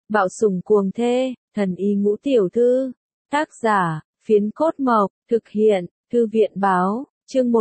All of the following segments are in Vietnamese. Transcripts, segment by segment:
Bạo sủng cuồng thê, thần y ngũ tiểu thư. Tác giả, Phiến Cốt Mộc, thực hiện, Thư viện báo, chương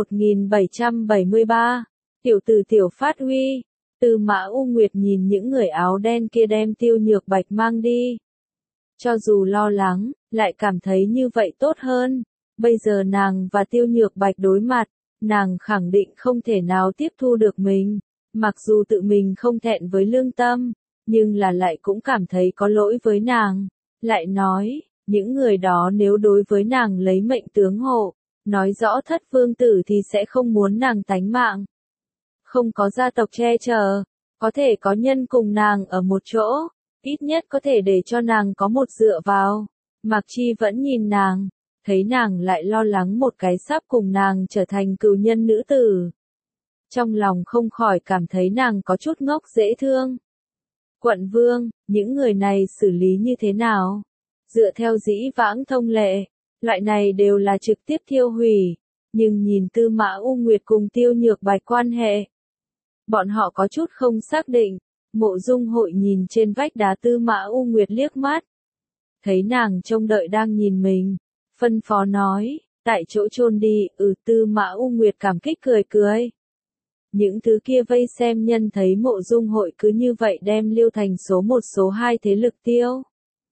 1773. Tiểu tử Tiểu Phát Huy. Tư Mã U Nguyệt nhìn những người áo đen kia đem Tiêu Nhược Bạch mang đi. Cho dù lo lắng, lại cảm thấy như vậy tốt hơn. Bây giờ nàng và Tiêu Nhược Bạch đối mặt, nàng khẳng định không thể nào tiếp thu được mình. Mặc dù tự mình không thẹn với lương tâm, nhưng là lại cũng cảm thấy có lỗi với nàng. Lại nói, những người đó nếu đối với nàng lấy mệnh tướng hộ, nói rõ Thất vương tử thì sẽ không muốn nàng tánh mạng. Không có gia tộc che chở, có thể có nhân cùng nàng ở một chỗ, ít nhất có thể để cho nàng có một dựa vào. Mạc Chi vẫn nhìn nàng, thấy nàng lại lo lắng một cái sắp cùng nàng trở thành cừu nhân nữ tử. Trong lòng không khỏi cảm thấy nàng có chút ngốc dễ thương. Quận vương, những người này xử lý như thế nào? Dựa theo dĩ vãng thông lệ, loại này đều là trực tiếp thiêu hủy, nhưng nhìn Tư Mã U Nguyệt cùng Tiêu Nhược Bạch quan hệ, bọn họ có chút không xác định. Mộ Dung Hội nhìn trên vách đá Tư Mã U Nguyệt liếc mắt, thấy nàng trông đợi đang nhìn mình, phân phó nói, tại chỗ chôn đi. Tư Mã U Nguyệt cảm kích cười cười. Những thứ kia vây xem nhân thấy Mộ Dung Hội cứ như vậy đem Liêu Thành số 1 số 2 thế lực tiêu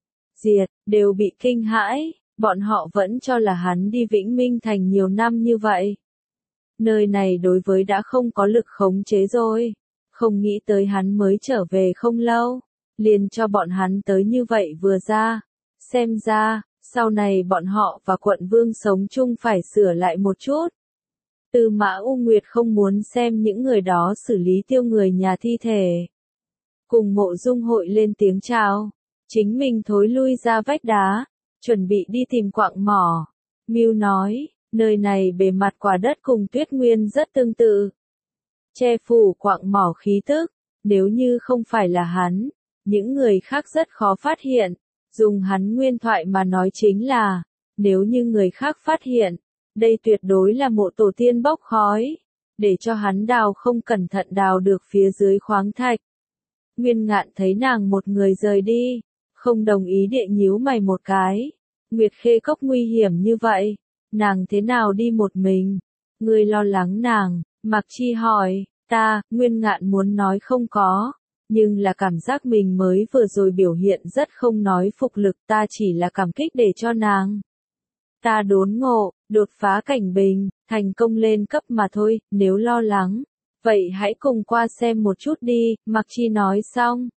diệt, đều bị kinh hãi, bọn họ vẫn cho là hắn đi Vĩnh Minh Thành nhiều năm như vậy. Nơi này đối với đã không có lực khống chế rồi, không nghĩ tới hắn mới trở về không lâu, liền cho bọn hắn tới như vậy vừa ra. Xem ra, sau này bọn họ và quận vương sống chung phải sửa lại một chút. Tư Mã U Nguyệt không muốn xem những người đó xử lý tiêu người nhà thi thể. Cùng Mộ Dung Hội lên tiếng chào, chính mình thối lui ra vách đá, chuẩn bị đi tìm quặng mỏ. Mưu nói, nơi này bề mặt quả đất cùng Tuyết Nguyên rất tương tự, che phủ quặng mỏ khí tức, nếu như không phải là hắn, những người khác rất khó phát hiện. Dùng hắn nguyên thoại mà nói chính là, nếu như người khác phát hiện, đây tuyệt đối là mộ tổ tiên bốc khói, để cho hắn đào không cẩn thận đào được phía dưới khoáng thạch. Nguyên Ngạn thấy nàng một người rời đi, không đồng ý địa nhíu mày một cái. Nguyệt Khê Cốc nguy hiểm như vậy, nàng thế nào đi một mình? Ngươi lo lắng nàng? Mạc Chi hỏi. Nguyên Ngạn muốn nói không có, nhưng là cảm giác mình mới vừa rồi biểu hiện rất không nói phục lực, ta chỉ là cảm kích để cho nàng. Ta đốn ngộ, đột phá cảnh bình, thành công lên cấp mà thôi, nếu lo lắng, vậy hãy cùng qua xem một chút đi. Mạc Chi nói xong,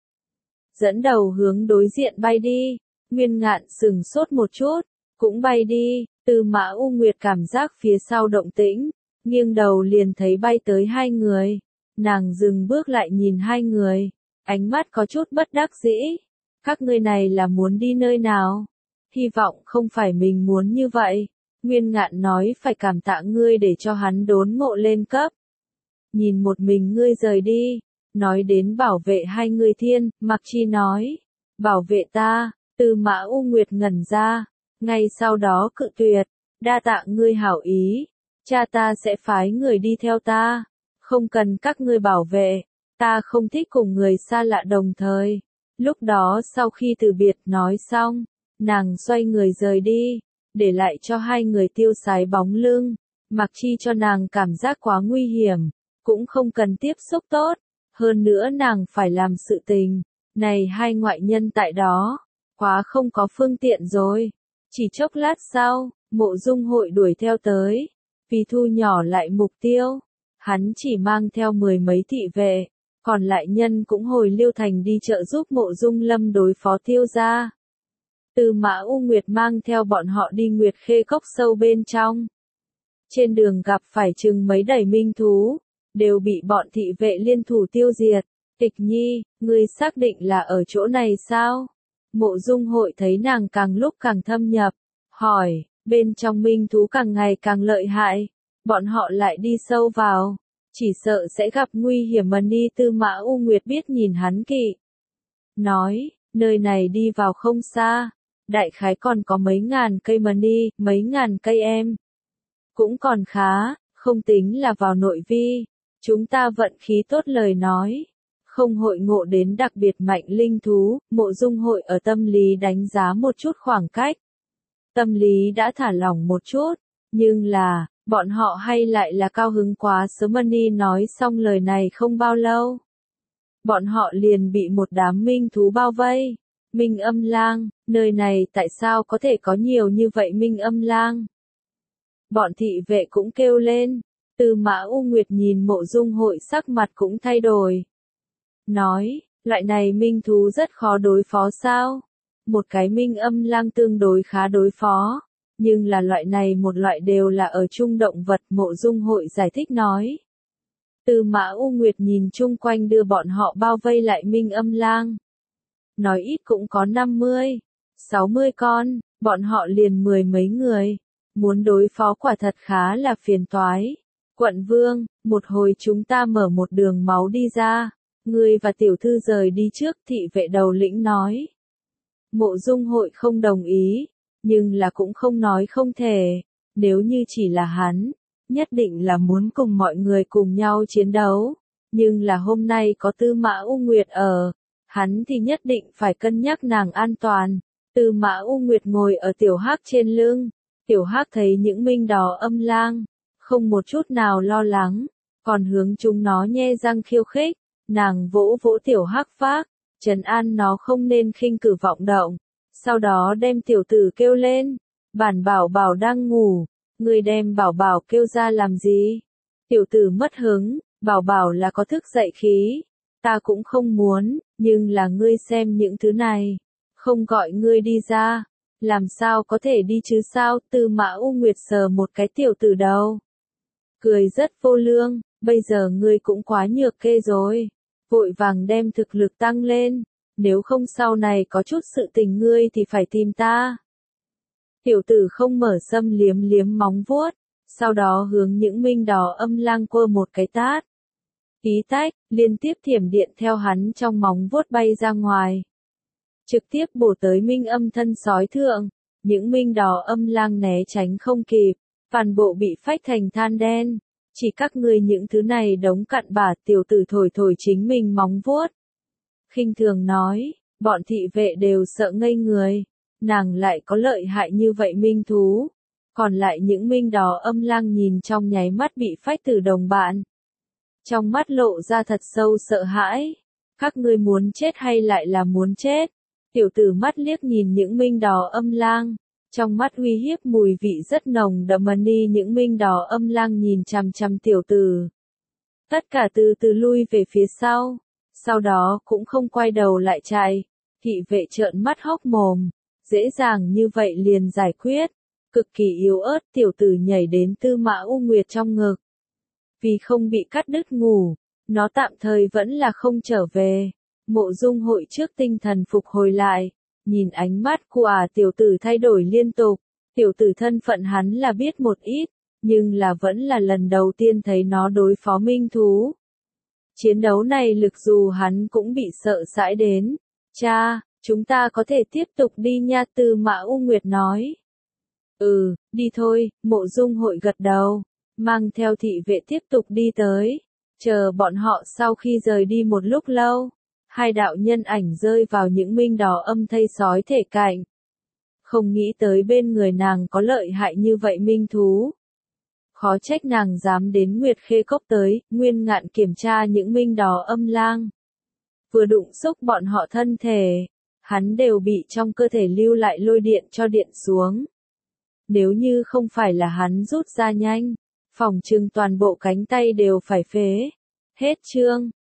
dẫn đầu hướng đối diện bay đi. Nguyên Ngạn sừng sốt một chút, cũng bay đi. Tư Mã U Nguyệt cảm giác phía sau động tĩnh, nghiêng đầu liền thấy bay tới hai người. Nàng dừng bước lại nhìn hai người, ánh mắt có chút bất đắc dĩ. Các ngươi này là muốn đi nơi nào? Hy vọng không phải mình muốn như vậy. Nguyên Ngạn nói phải cảm tạ ngươi để cho hắn đốn ngộ lên cấp. Nhìn một mình ngươi rời đi, nói đến bảo vệ hai người thiên, Mạc Chi nói, bảo vệ ta. Tư Mã U Nguyệt ngẩn ra, ngay sau đó cự tuyệt, đa tạ ngươi hảo ý, cha ta sẽ phái người đi theo ta, không cần các ngươi bảo vệ, ta không thích cùng người xa lạ đồng thời. Lúc đó sau khi từ biệt nói xong, nàng xoay người rời đi, để lại cho hai người tiêu sái bóng lưng. Mạc Chi cho nàng cảm giác quá nguy hiểm, cũng không cần tiếp xúc tốt, hơn nữa nàng phải làm sự tình, này hai ngoại nhân tại đó, quá không có phương tiện rồi. Chỉ chốc lát sau, Mộ Dung Hội đuổi theo tới, vì thu nhỏ lại mục tiêu, hắn chỉ mang theo 10 mấy thị vệ, còn lại nhân cũng hồi Liêu Thành đi trợ giúp Mộ Dung Lâm đối phó Tiêu gia. Tư Mã U Nguyệt mang theo bọn họ đi Nguyệt Khê Cốc sâu bên trong. Trên đường gặp phải chừng mấy đầy minh thú, đều bị bọn thị vệ liên thủ tiêu diệt. Tịch Nhi, ngươi xác định là ở chỗ này sao? Mộ Dung Hội thấy nàng càng lúc càng thâm nhập, hỏi, bên trong minh thú càng ngày càng lợi hại, bọn họ lại đi sâu vào, chỉ sợ sẽ gặp nguy hiểm mà đi. Tư Mã U Nguyệt biết nhìn hắn kỵ, nói, nơi này đi vào không xa, đại khái còn có mấy ngàn cây mà đi, mấy ngàn cây em. Cũng còn khá, không tính là vào nội vi, chúng ta vận khí tốt lời nói, Không hội ngộ đến đặc biệt mạnh linh thú, Mộ Dung Hội ở tâm lý đánh giá một chút khoảng cách. Tâm lý đã thả lỏng một chút, nhưng là, bọn họ hay lại là cao hứng quá sớm. Mani nói xong lời này không bao lâu. Bọn họ liền bị một đám minh thú bao vây. Minh Âm Lang, nơi này tại sao có thể có nhiều như vậy Minh Âm Lang? Bọn thị vệ cũng kêu lên. Tư Mã U Nguyệt nhìn Mộ Dung Hội sắc mặt cũng thay đổi. Nói, loại này minh thú rất khó đối phó sao? Một cái Minh Âm Lang tương đối khá đối phó. Nhưng là loại này một loại đều là ở chung động vật. Mộ Dung Hội giải thích nói. Tư Mã U Nguyệt nhìn chung quanh đưa bọn họ bao vây lại Minh Âm Lang. Nói ít cũng có 50, 60 con, bọn họ liền mười mấy người. Muốn đối phó quả thật khá là phiền toái. Quận Vương, một hồi chúng ta mở một đường máu đi ra. Ngươi và tiểu thư rời đi trước, thị vệ đầu lĩnh nói. Mộ Dung Hội không đồng ý, nhưng là cũng không nói không thể. Nếu như chỉ là hắn, nhất định là muốn cùng mọi người cùng nhau chiến đấu. Nhưng là hôm nay có Tư Mã U Nguyệt ở, hắn thì nhất định phải cân nhắc nàng an toàn. Tư Mã U Nguyệt ngồi ở Tiểu Hắc trên lưng. Tiểu Hắc thấy những Minh Đỏ Âm Lang, không một chút nào lo lắng, còn hướng chúng nó nhe răng khiêu khích. Nàng vỗ vỗ Tiểu Hắc vác, trấn an nó không nên khinh cử vọng động. Sau đó đem tiểu tử kêu lên. Bản Bảo Bảo đang ngủ, ngươi đem Bảo Bảo kêu ra làm gì? Tiểu tử mất hứng, Bảo Bảo là có thức dậy khí. Ta cũng không muốn, nhưng là ngươi xem những thứ này. Không gọi ngươi đi ra, làm sao có thể đi chứ sao? Tư Mã U Nguyệt sờ một cái tiểu tử đầu. Cười rất vô lương, bây giờ ngươi cũng quá nhược kê rồi. Vội vàng đem thực lực tăng lên, nếu không sau này có chút sự tình ngươi thì phải tìm ta. Tiểu tử không mở sâm liếm liếm móng vuốt, sau đó hướng những Minh Đỏ Âm Lang quơ một cái tát. Tí tách, liên tiếp thiểm điện theo hắn trong móng vuốt bay ra ngoài. Trực tiếp bổ tới Minh Âm thân sói thượng, những Minh Đỏ Âm Lang né tránh không kịp, toàn bộ bị phách thành than đen. Chỉ các ngươi những thứ này đống cặn bã. Tiểu tử thổi thổi chính mình móng vuốt. Khinh thường nói, bọn thị vệ đều sợ ngây người. Nàng lại có lợi hại như vậy minh thú. Còn lại những Minh Đỏ Âm Lang nhìn trong nháy mắt bị phách từ đồng bạn. Trong mắt lộ ra thật sâu sợ hãi. Các ngươi muốn chết hay lại là muốn chết? Tiểu tử mắt liếc nhìn những Minh Đỏ Âm Lang. Trong mắt uy hiếp mùi vị rất nồng đậm. Mani những Minh Đỏ Âm Lang nhìn chằm chằm tiểu tử. Tất cả từ từ lui về phía sau. Sau đó cũng không quay đầu lại chạy. Thị vệ trợn mắt hốc mồm. Dễ dàng như vậy liền giải quyết. Cực kỳ yếu ớt tiểu tử nhảy đến Tư Mã U Nguyệt trong ngực. Vì không bị cắt đứt ngủ, nó tạm thời vẫn là không trở về. Mộ Dung Hội trước tinh thần phục hồi lại. Nhìn ánh mắt của tiểu tử thay đổi liên tục. Tiểu tử thân phận hắn là biết một ít, nhưng là vẫn là lần đầu tiên thấy nó đối phó minh thú. Chiến đấu này lực dù hắn cũng bị sợ hãi đến. Cha, chúng ta có thể tiếp tục đi nha. Tư Mã U Nguyệt nói. Đi thôi. Mộ Dung Hội gật đầu, mang theo thị vệ tiếp tục đi tới. Chờ bọn họ sau khi rời đi một lúc lâu, hai đạo nhân ảnh rơi vào những Minh Đỏ Âm thây sói thể cạnh. Không nghĩ tới bên người nàng có lợi hại như vậy minh thú. Khó trách nàng dám đến Nguyệt Khê Cốc tới. Nguyên Ngạn kiểm tra những Minh Đỏ Âm Lang. Vừa đụng xúc bọn họ thân thể, hắn đều bị trong cơ thể lưu lại lôi điện cho điện xuống. Nếu như không phải là hắn rút ra nhanh, phỏng chừng toàn bộ cánh tay đều phải phế. Hết chương.